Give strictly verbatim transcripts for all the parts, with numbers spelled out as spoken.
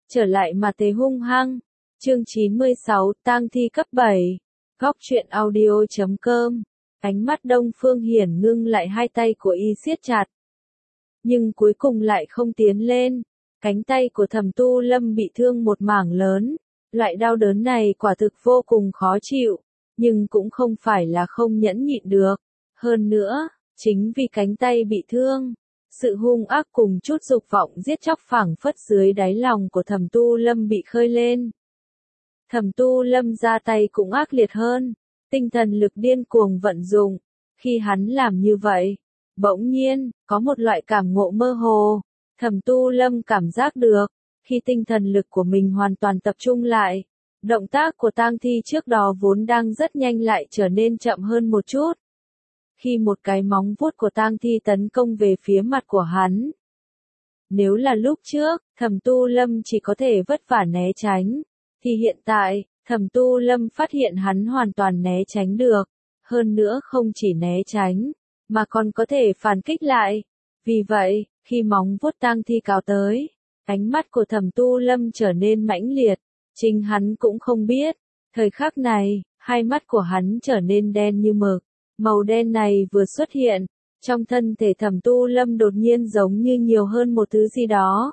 trở lại mà thế hung hăng. Chương chín mươi sáu, tang thi cấp bảy. Góc truyện audio chấm com. Ánh mắt Đông Phương Hiển ngưng lại, hai tay của y siết chặt. Nhưng cuối cùng lại không tiến lên. Cánh tay của Thẩm Tu Lâm bị thương một mảng lớn. Loại đau đớn này quả thực vô cùng khó chịu. Nhưng cũng không phải là không nhẫn nhịn được. Hơn nữa, chính vì cánh tay bị thương, sự hung ác cùng chút dục vọng giết chóc phảng phất dưới đáy lòng của Thẩm Tu Lâm bị khơi lên. Thẩm Tu Lâm ra tay cũng ác liệt hơn, tinh thần lực điên cuồng vận dụng. Khi hắn làm như vậy, bỗng nhiên, có một loại cảm ngộ mơ hồ. Thẩm Tu Lâm cảm giác được, khi tinh thần lực của mình hoàn toàn tập trung lại, động tác của tang thi trước đó vốn đang rất nhanh lại trở nên chậm hơn một chút. Khi một cái móng vuốt của tang thi tấn công về phía mặt của hắn. Nếu là lúc trước, Thẩm Tu Lâm chỉ có thể vất vả né tránh, thì hiện tại, Thẩm Tu Lâm phát hiện hắn hoàn toàn né tránh được. Hơn nữa không chỉ né tránh, mà còn có thể phản kích lại. Vì vậy, khi móng vuốt tang thi cào tới, ánh mắt của Thẩm Tu Lâm trở nên mãnh liệt. Chính hắn cũng không biết, thời khắc này, hai mắt của hắn trở nên đen như mực. Màu đen này vừa xuất hiện, trong thân thể Thẩm Tu Lâm đột nhiên giống như nhiều hơn một thứ gì đó.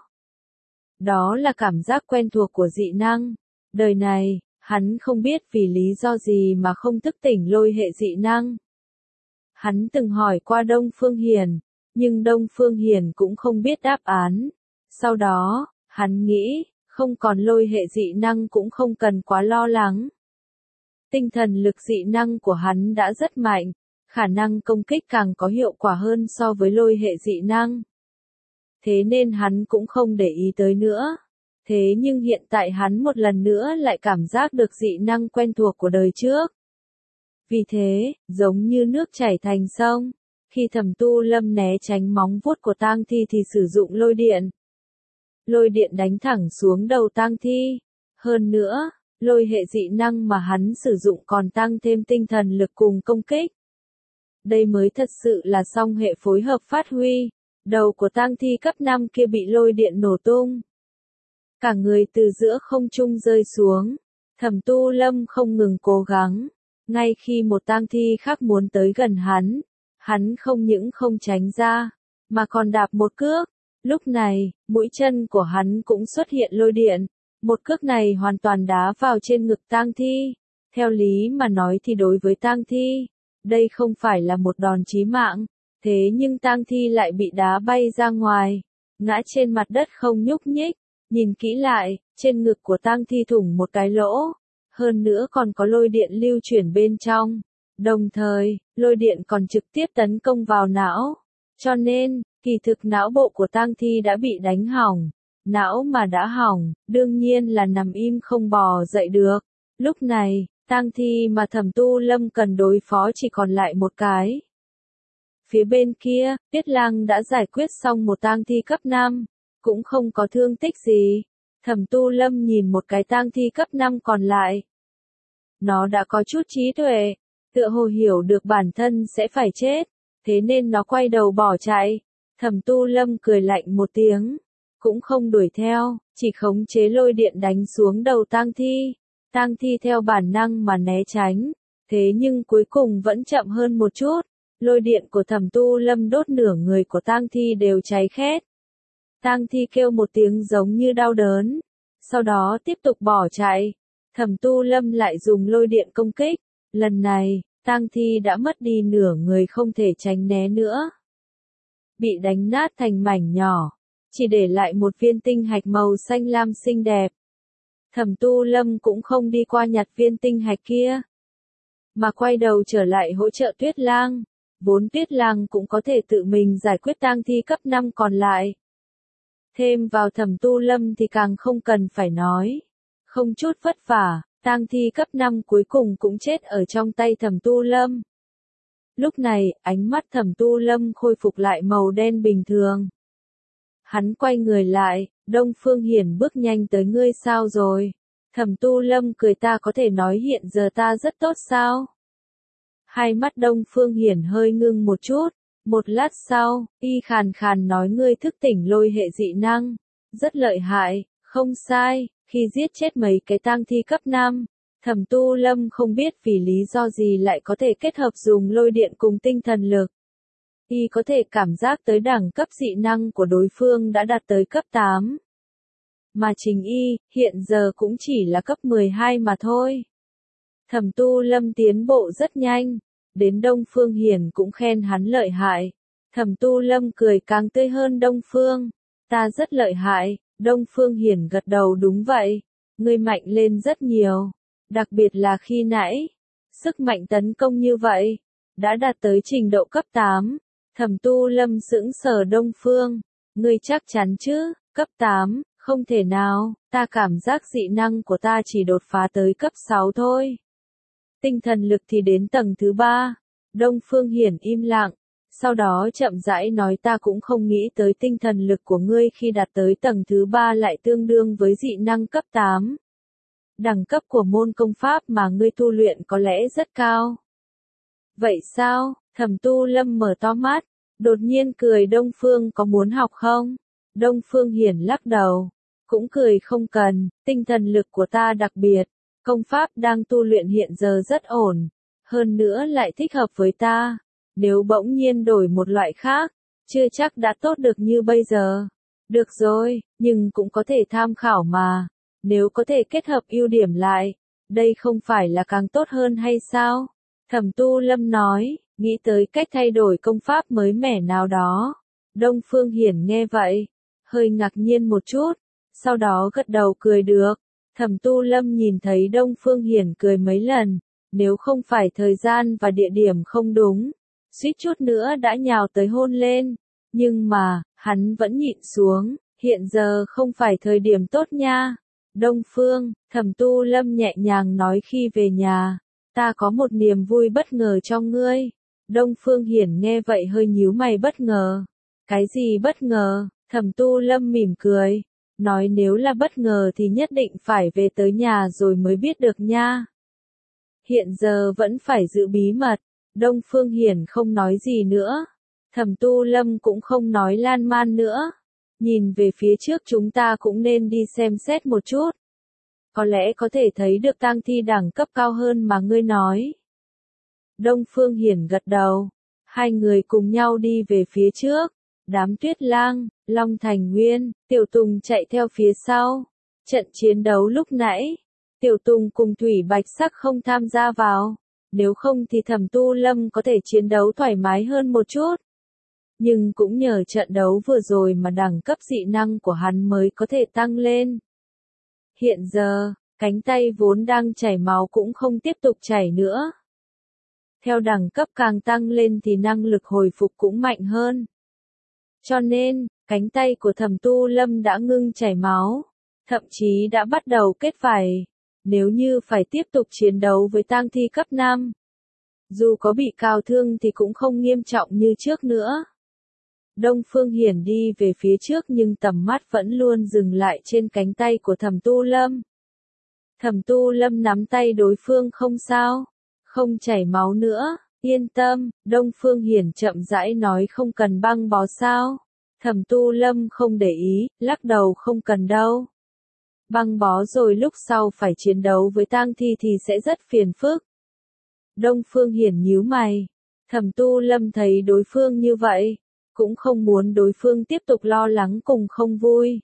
Đó là cảm giác quen thuộc của dị năng. Đời này, hắn không biết vì lý do gì mà không thức tỉnh lôi hệ dị năng. Hắn từng hỏi qua Đông Phương Hiển, nhưng Đông Phương Hiển cũng không biết đáp án. Sau đó, hắn nghĩ, không còn lôi hệ dị năng cũng không cần quá lo lắng. Tinh thần lực dị năng của hắn đã rất mạnh, khả năng công kích càng có hiệu quả hơn so với lôi hệ dị năng. Thế nên hắn cũng không để ý tới nữa. Thế nhưng hiện tại hắn một lần nữa lại cảm giác được dị năng quen thuộc của đời trước. Vì thế, giống như nước chảy thành sông, khi Thẩm Tu Lâm né tránh móng vuốt của tang thi thì sử dụng lôi điện. Lôi điện đánh thẳng xuống đầu tang thi. Hơn nữa, lôi hệ dị năng mà hắn sử dụng còn tăng thêm tinh thần lực cùng công kích. Đây mới thật sự là song hệ phối hợp phát huy. Đầu của tang thi cấp năm kia bị lôi điện nổ tung. Cả người từ giữa không trung rơi xuống. Thẩm Tu Lâm không ngừng cố gắng. Ngay khi một tang thi khác muốn tới gần hắn, hắn không những không tránh ra, mà còn đạp một cước. Lúc này, mũi chân của hắn cũng xuất hiện lôi điện. Một cước này hoàn toàn đá vào trên ngực tang thi. Theo lý mà nói thì đối với tang thi, đây không phải là một đòn chí mạng. Thế nhưng tang thi lại bị đá bay ra ngoài, ngã trên mặt đất không nhúc nhích. Nhìn kỹ lại, trên ngực của tang thi thủng một cái lỗ. Hơn nữa còn có lôi điện lưu chuyển bên trong. Đồng thời, lôi điện còn trực tiếp tấn công vào não. Cho nên, kỳ thực não bộ của tang thi đã bị đánh hỏng. Não mà đã hỏng, đương nhiên là nằm im không bò dậy được. Lúc này, tang thi mà Thẩm Tu Lâm cần đối phó chỉ còn lại một cái. Phía bên kia, Tiết Lang đã giải quyết xong một tang thi cấp năm, cũng không có thương tích gì. Thẩm Tu Lâm nhìn một cái tang thi cấp năm còn lại. Nó đã có chút trí tuệ, tựa hồ hiểu được bản thân sẽ phải chết, thế nên nó quay đầu bỏ chạy. Thẩm Tu Lâm cười lạnh một tiếng, cũng không đuổi theo, chỉ khống chế lôi điện đánh xuống đầu tang thi. Tang thi theo bản năng mà né tránh, thế nhưng cuối cùng vẫn chậm hơn một chút. Lôi điện của Thẩm Tu Lâm đốt nửa người của tang thi đều cháy khét. Tang thi kêu một tiếng giống như đau đớn, sau đó tiếp tục bỏ chạy. Thẩm Tu Lâm lại dùng lôi điện công kích, lần này, tang thi đã mất đi nửa người không thể tránh né nữa. Bị đánh nát thành mảnh nhỏ, chỉ để lại một viên tinh hạch màu xanh lam xinh đẹp. Thẩm Tu Lâm cũng không đi qua nhặt viên tinh hạch kia, mà quay đầu trở lại hỗ trợ Tuyết Lang. Vốn Tuyết Lang cũng có thể tự mình giải quyết tang thi cấp năm còn lại. Thêm vào Thẩm Tu Lâm thì càng không cần phải nói. Không chút vất vả, tang thi cấp năm cuối cùng cũng chết ở trong tay Thẩm Tu Lâm. Lúc này, ánh mắt Thẩm Tu Lâm khôi phục lại màu đen bình thường. Hắn quay người lại, Đông Phương Hiển bước nhanh tới, ngươi sao rồi? Thẩm Tu Lâm cười, ta có thể nói hiện giờ ta rất tốt sao? Hai mắt Đông Phương Hiển hơi ngưng một chút, một lát sau, y khàn khàn nói, ngươi thức tỉnh lôi hệ dị năng. Rất lợi hại, Không sai, khi giết chết mấy cái tang thi cấp năm, Thẩm Tu Lâm không biết vì lý do gì lại có thể kết hợp dùng lôi điện cùng tinh thần lực. Y có thể cảm giác tới đẳng cấp dị năng của đối phương đã đạt tới cấp tám. Mà chính Y, hiện giờ cũng chỉ là cấp mười hai mà thôi. Thẩm Tu Lâm tiến bộ rất nhanh, đến Đông Phương Hiển cũng khen hắn lợi hại. Thẩm Tu Lâm cười càng tươi hơn Đông Phương. Ta rất lợi hại, Đông Phương Hiển gật đầu đúng vậy. Ngươi mạnh lên rất nhiều, đặc biệt là khi nãy. Sức mạnh tấn công như vậy, đã đạt tới trình độ cấp tám. Thẩm Tu Lâm sững sờ Đông Phương. Ngươi chắc chắn chứ, cấp tám, không thể nào, ta cảm giác dị năng của ta chỉ đột phá tới cấp sáu thôi. Tinh thần lực thì đến tầng thứ ba. Đông Phương Hiển im lặng, sau đó chậm rãi nói ta cũng không nghĩ tới tinh thần lực của ngươi khi đạt tới tầng thứ ba lại tương đương với dị năng cấp tám. Đẳng cấp của môn công pháp mà ngươi tu luyện có lẽ rất cao. Vậy sao? Thẩm Tu Lâm mở to mắt, đột nhiên cười Đông Phương có muốn học không? Đông Phương Hiển lắc đầu, cũng cười không cần, tinh thần lực của ta đặc biệt, công pháp đang tu luyện hiện giờ rất ổn, hơn nữa lại thích hợp với ta. Nếu bỗng nhiên đổi một loại khác, chưa chắc đã tốt được như bây giờ. Được rồi, nhưng cũng có thể tham khảo mà. Nếu có thể kết hợp ưu điểm lại, đây không phải là càng tốt hơn hay sao? Thẩm Tu Lâm nói, nghĩ tới cách thay đổi công pháp mới mẻ nào đó. Đông Phương Hiển nghe vậy, hơi ngạc nhiên một chút, sau đó gật đầu cười được. Thẩm Tu Lâm nhìn thấy Đông Phương Hiển cười mấy lần, nếu không phải thời gian và địa điểm không đúng, suýt chút nữa đã nhào tới hôn lên. Nhưng mà, hắn vẫn nhịn xuống, hiện giờ không phải thời điểm tốt nha. Đông Phương, Thẩm Tu Lâm nhẹ nhàng nói khi về nhà, ta có một niềm vui bất ngờ cho ngươi. Đông Phương Hiển nghe vậy hơi nhíu mày bất ngờ. Cái gì bất ngờ? Thẩm Tu Lâm mỉm cười, nói nếu là bất ngờ thì nhất định phải về tới nhà rồi mới biết được nha. Hiện giờ vẫn phải giữ bí mật. Đông Phương Hiển không nói gì nữa. Thẩm Tu Lâm cũng không nói lan man nữa. Nhìn về phía trước chúng ta cũng nên đi xem xét một chút. Có lẽ có thể thấy được tang thi đẳng cấp cao hơn mà ngươi nói. Đông Phương Hiển gật đầu. Hai người cùng nhau đi về phía trước. Đám Tuyết Lang, Long Thành Nguyên, Tiểu Tùng chạy theo phía sau. Trận chiến đấu lúc nãy, Tiểu Tùng cùng Thủy Bạch Sắc không tham gia vào. Nếu không thì Thẩm Tu Lâm có thể chiến đấu thoải mái hơn một chút. Nhưng cũng nhờ trận đấu vừa rồi mà đẳng cấp dị năng của hắn mới có thể tăng lên. Hiện giờ, cánh tay vốn đang chảy máu cũng không tiếp tục chảy nữa. Theo đẳng cấp càng tăng lên thì năng lực hồi phục cũng mạnh hơn. Cho nên, cánh tay của Thẩm Tu Lâm đã ngưng chảy máu, thậm chí đã bắt đầu kết vảy. Nếu như phải tiếp tục chiến đấu với tang thi cấp năm, dù có bị cào thương thì cũng không nghiêm trọng như trước nữa. Đông Phương Hiển đi về phía trước nhưng tầm mắt vẫn luôn dừng lại trên cánh tay của Thẩm Tu Lâm. Thẩm Tu Lâm nắm tay đối phương không sao, không chảy máu nữa, yên tâm. Đông Phương Hiển chậm rãi nói không cần băng bó sao. Thẩm Tu Lâm không để ý, lắc đầu không cần đâu. Băng bó rồi lúc sau phải chiến đấu với tang thi thì sẽ rất phiền phức. Đông Phương Hiển nhíu mày. Thẩm Tu Lâm thấy đối phương như vậy, cũng không muốn đối phương tiếp tục lo lắng cùng không vui.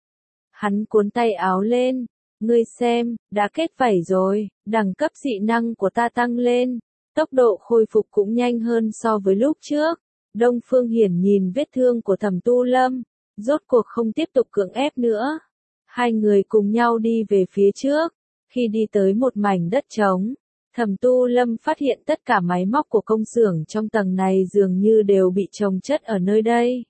Hắn cuốn tay áo lên, ngươi xem, đã kết vảy rồi, đẳng cấp dị năng của ta tăng lên, tốc độ khôi phục cũng nhanh hơn so với lúc trước. Đông Phương Hiển nhìn vết thương của Thẩm Tu Lâm, rốt cuộc không tiếp tục cưỡng ép nữa. Hai người cùng nhau đi về phía trước, khi đi tới một mảnh đất trống, Thẩm Tu Lâm phát hiện tất cả máy móc của công xưởng trong tầng này dường như đều bị chồng chất ở nơi đây.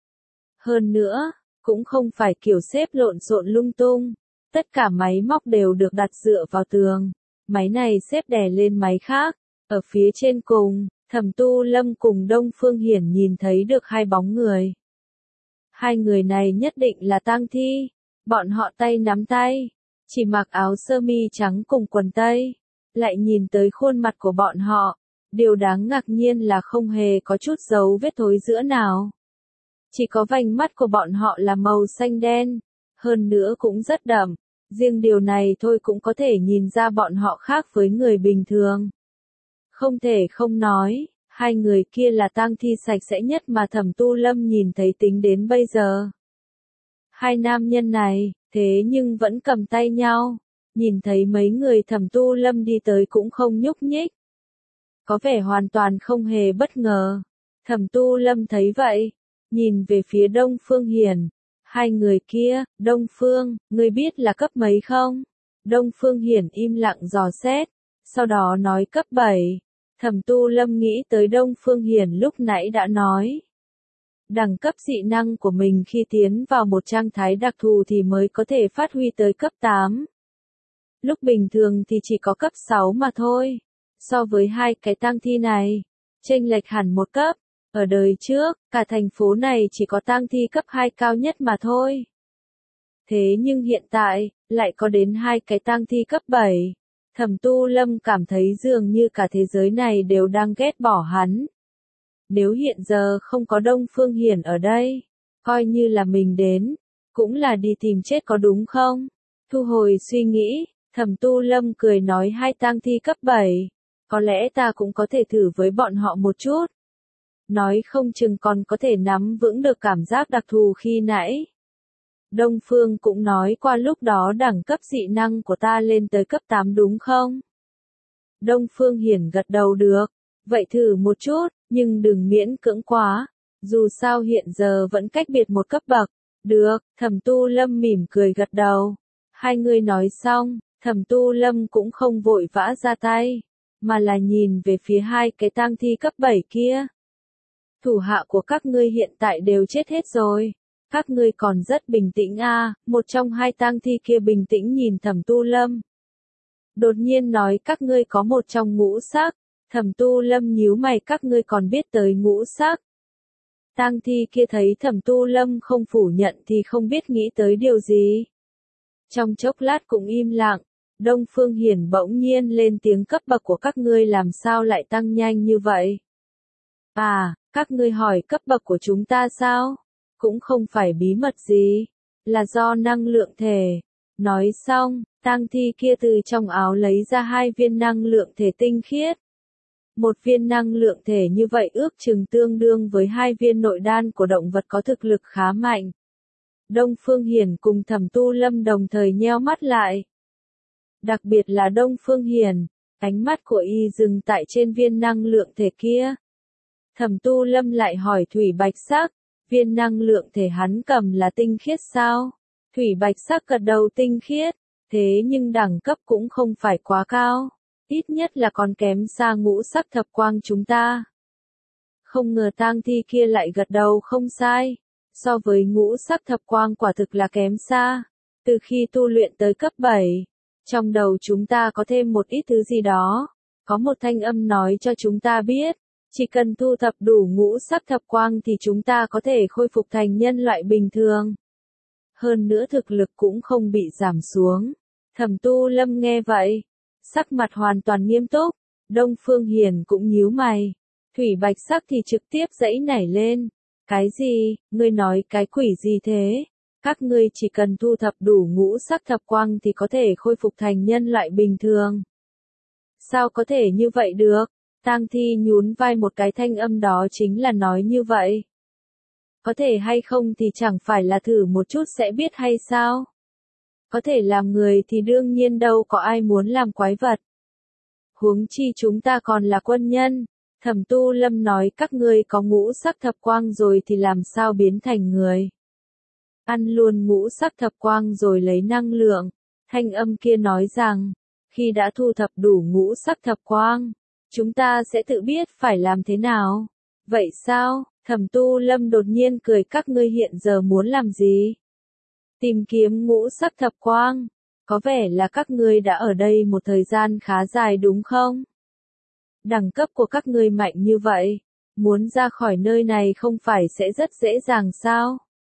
Hơn nữa, cũng không phải kiểu xếp lộn xộn lung tung, tất cả máy móc đều được đặt dựa vào tường, máy này xếp đè lên máy khác, ở phía trên cùng, Thẩm Tu Lâm cùng Đông Phương Hiển nhìn thấy được hai bóng người. Hai người này nhất định là tang thi, bọn họ tay nắm tay, chỉ mặc áo sơ mi trắng cùng quần tây. Lại nhìn tới khuôn mặt của bọn họ, điều đáng ngạc nhiên là không hề có chút dấu vết thối rữa nào. Chỉ có vành mắt của bọn họ là màu xanh đen, hơn nữa cũng rất đậm. Riêng điều này thôi cũng có thể nhìn ra bọn họ khác với người bình thường. Không thể không nói, hai người kia là tang thi sạch sẽ nhất mà Thẩm Tu Lâm nhìn thấy tính đến bây giờ. Hai nam nhân này, thế nhưng vẫn cầm tay nhau, nhìn thấy mấy người Thẩm Tu Lâm đi tới cũng không nhúc nhích. Có vẻ hoàn toàn không hề bất ngờ. Thẩm Tu Lâm thấy vậy, nhìn về phía Đông Phương Hiển. Hai người kia, Đông Phương, ngươi biết là cấp mấy không? Đông Phương Hiển im lặng dò xét, sau đó nói cấp bảy. Thẩm Tu Lâm nghĩ tới Đông Phương Hiển lúc nãy đã nói. Đẳng cấp dị năng của mình khi tiến vào một trạng thái đặc thù thì mới có thể phát huy tới cấp tám. Lúc bình thường thì chỉ có cấp sáu mà thôi. So với hai cái tang thi này, chênh lệch hẳn một cấp. Ở đời trước, cả thành phố này chỉ có tang thi cấp hai cao nhất mà thôi. Thế nhưng hiện tại, lại có đến hai cái tang thi cấp bảy. Thẩm Tu Lâm cảm thấy dường như cả thế giới này đều đang ghét bỏ hắn. Nếu hiện giờ không có Đông Phương Hiển ở đây, coi như là mình đến, cũng là đi tìm chết có đúng không? Thu hồi suy nghĩ, Thẩm Tu Lâm cười nói hai tang thi cấp bảy, có lẽ ta cũng có thể thử với bọn họ một chút. Nói không chừng còn có thể nắm vững được cảm giác đặc thù khi nãy. Đông Phương cũng nói qua lúc đó đẳng cấp dị năng của ta lên tới cấp tám đúng không? Đông Phương Hiển gật đầu được, vậy thử một chút, nhưng đừng miễn cưỡng quá, dù sao hiện giờ vẫn cách biệt một cấp bậc. Được, Thẩm Tu Lâm mỉm cười gật đầu. Hai người nói xong, Thẩm Tu Lâm cũng không vội vã ra tay, mà là nhìn về phía hai cái tang thi cấp bảy kia. Thủ hạ của các ngươi hiện tại đều chết hết rồi. Các ngươi còn rất bình tĩnh a, à, một trong hai tang thi kia bình tĩnh nhìn Thẩm Tu Lâm. Đột nhiên nói các ngươi có một trong ngũ sắc. Thẩm Tu Lâm nhíu mày, các ngươi còn biết tới ngũ sắc. Tang thi kia thấy Thẩm Tu Lâm không phủ nhận thì không biết nghĩ tới điều gì. Trong chốc lát cũng im lặng, Đông Phương Hiển bỗng nhiên lên tiếng cấp bậc của các ngươi làm sao lại tăng nhanh như vậy? À, các ngươi hỏi cấp bậc của chúng ta sao? Cũng không phải bí mật gì, là do năng lượng thể. Nói xong, tang thi kia từ trong áo lấy ra hai viên năng lượng thể tinh khiết. Một viên năng lượng thể như vậy ước chừng tương đương với hai viên nội đan của động vật có thực lực khá mạnh. Đông Phương Hiển cùng Thẩm Tu Lâm đồng thời nheo mắt lại. Đặc biệt là Đông Phương Hiển, ánh mắt của y dừng tại trên viên năng lượng thể kia. Thẩm Tu Lâm lại hỏi Thủy Bạch Sắc, viên năng lượng thể hắn cầm là tinh khiết sao? Thủy Bạch Sắc gật đầu tinh khiết, thế nhưng đẳng cấp cũng không phải quá cao, ít nhất là còn kém xa ngũ sắc thập quang chúng ta. Không ngờ tang thi kia lại gật đầu không sai, so với ngũ sắc thập quang quả thực là kém xa. Từ khi tu luyện tới cấp bảy, trong đầu chúng ta có thêm một ít thứ gì đó, có một thanh âm nói cho chúng ta biết. Chỉ cần thu thập đủ ngũ sắc thập quang thì chúng ta có thể khôi phục thành nhân loại bình thường. Hơn nữa thực lực cũng không bị giảm xuống. Thẩm Tu Lâm nghe vậy, sắc mặt hoàn toàn nghiêm túc. Đông Phương Hiển cũng nhíu mày. Thủy Bạch Sắc thì trực tiếp giãy nảy lên. Cái gì, ngươi nói cái quỷ gì thế? Các ngươi chỉ cần thu thập đủ ngũ sắc thập quang thì có thể khôi phục thành nhân loại bình thường. Sao có thể như vậy được? Tang thi nhún vai một cái, thanh âm đó chính là nói như vậy. Có thể hay không thì chẳng phải là thử một chút sẽ biết hay sao? Có thể làm người thì đương nhiên đâu có ai muốn làm quái vật. Huống chi chúng ta còn là quân nhân. Thẩm Tu Lâm nói các ngươi có ngũ sắc thập quang rồi thì làm sao biến thành người. Ăn luôn ngũ sắc thập quang rồi lấy năng lượng. Thanh âm kia nói rằng, khi đã thu thập đủ ngũ sắc thập quang, chúng ta sẽ tự biết phải làm thế nào. Vậy sao? Thẩm Tu Lâm đột nhiên cười, các ngươi hiện giờ muốn làm gì? Tìm kiếm ngũ sắc thập quang. Có vẻ là các ngươi đã ở đây một thời gian khá dài đúng không? Đẳng cấp của các ngươi mạnh như vậy, muốn ra khỏi nơi này không phải sẽ rất dễ dàng sao?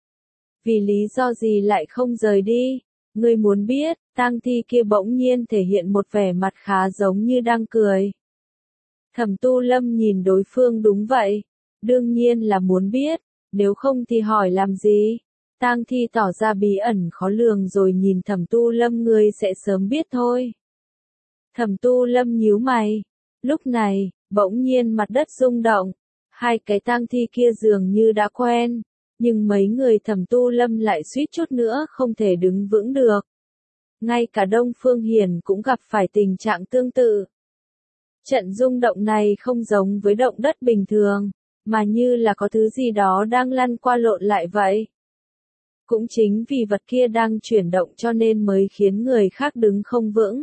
Vì lý do gì lại không rời đi? Ngươi muốn biết? Tang thi kia bỗng nhiên thể hiện một vẻ mặt khá giống như đang cười. Thẩm Tu Lâm nhìn đối phương, đúng vậy, đương nhiên là muốn biết, nếu không thì hỏi làm gì? Tang Thi tỏ ra bí ẩn khó lường rồi nhìn Thẩm Tu Lâm, ngươi sẽ sớm biết thôi. Thẩm Tu Lâm nhíu mày. Lúc này, bỗng nhiên mặt đất rung động. Hai cái tang thi kia dường như đã quen. Nhưng mấy người Thẩm Tu Lâm lại suýt chút nữa không thể đứng vững được. Ngay cả Đông Phương Hiển cũng gặp phải tình trạng tương tự. Trận rung động này không giống với động đất bình thường, mà như là có thứ gì đó đang lăn qua lộn lại vậy. Cũng chính vì vật kia đang chuyển động cho nên mới khiến người khác đứng không vững.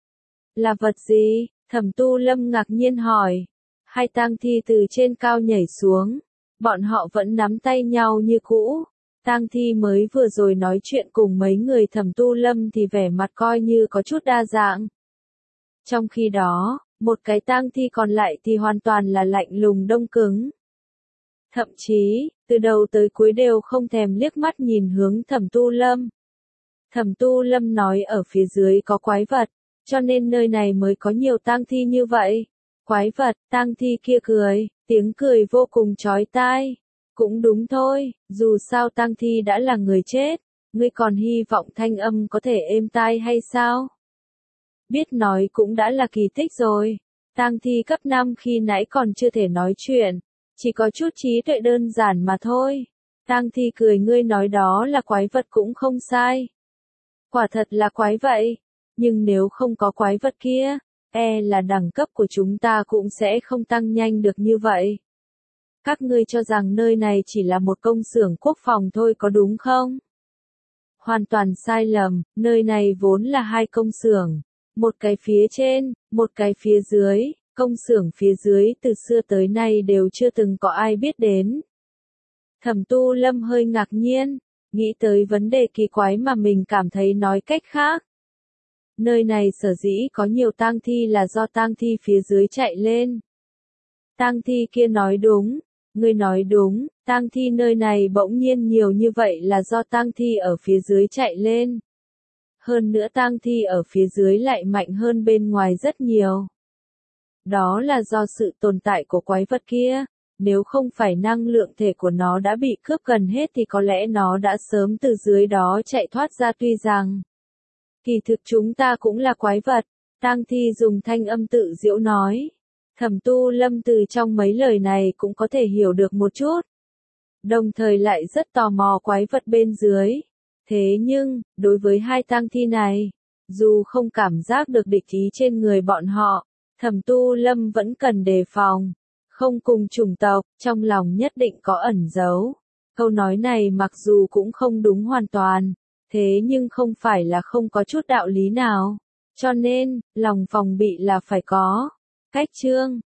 Là vật gì? Thẩm Tu Lâm ngạc nhiên hỏi. Hai tang thi từ trên cao nhảy xuống. Bọn họ vẫn nắm tay nhau như cũ. Tang thi mới vừa rồi nói chuyện cùng mấy người Thẩm Tu Lâm thì vẻ mặt coi như có chút đa dạng. Trong khi đó, một cái tang thi còn lại thì hoàn toàn là lạnh lùng đông cứng. Thậm chí, từ đầu tới cuối đều không thèm liếc mắt nhìn hướng Thẩm Tu Lâm. Thẩm Tu Lâm nói ở phía dưới có quái vật, cho nên nơi này mới có nhiều tang thi như vậy. Quái vật, tang thi kia cười, tiếng cười vô cùng chói tai. Cũng đúng thôi, dù sao tang thi đã là người chết, ngươi còn hy vọng thanh âm có thể êm tai hay sao? Biết nói cũng đã là kỳ tích rồi. Tang thi cấp năm khi nãy còn chưa thể nói chuyện, chỉ có chút trí tuệ đơn giản mà thôi. Tang thi cười, ngươi nói đó là quái vật cũng không sai. Quả thật là quái vậy, nhưng nếu không có quái vật kia, e là đẳng cấp của chúng ta cũng sẽ không tăng nhanh được như vậy. Các ngươi cho rằng nơi này chỉ là một công xưởng quốc phòng thôi có đúng không? Hoàn toàn sai lầm, nơi này vốn là hai công xưởng, một cái phía trên, một cái phía dưới. Công xưởng phía dưới từ xưa tới nay đều chưa từng có ai biết đến. Thẩm Tu Lâm hơi ngạc nhiên, nghĩ tới vấn đề kỳ quái mà mình cảm thấy nói cách khác. Nơi này sở dĩ có nhiều tang thi là do tang thi phía dưới chạy lên. Tang thi kia nói đúng, ngươi nói đúng, tang thi nơi này bỗng nhiên nhiều như vậy là do tang thi ở phía dưới chạy lên. Hơn nữa tang thi ở phía dưới lại mạnh hơn bên ngoài rất nhiều. Đó là do sự tồn tại của quái vật kia, nếu không phải năng lượng thể của nó đã bị cướp gần hết thì có lẽ nó đã sớm từ dưới đó chạy thoát ra. Tuy rằng, kỳ thực chúng ta cũng là quái vật, tang thi dùng thanh âm tự giễu nói. Thẩm Tu Lâm từ trong mấy lời này cũng có thể hiểu được một chút. Đồng thời lại rất tò mò quái vật bên dưới. Thế nhưng, đối với hai tang thi này, dù không cảm giác được địch ý trên người bọn họ, Thẩm Tu Lâm vẫn cần đề phòng, không cùng chủng tộc, trong lòng nhất định có ẩn giấu. Câu nói này mặc dù cũng không đúng hoàn toàn, thế nhưng không phải là không có chút đạo lý nào. Cho nên, lòng phòng bị là phải có. Cách chương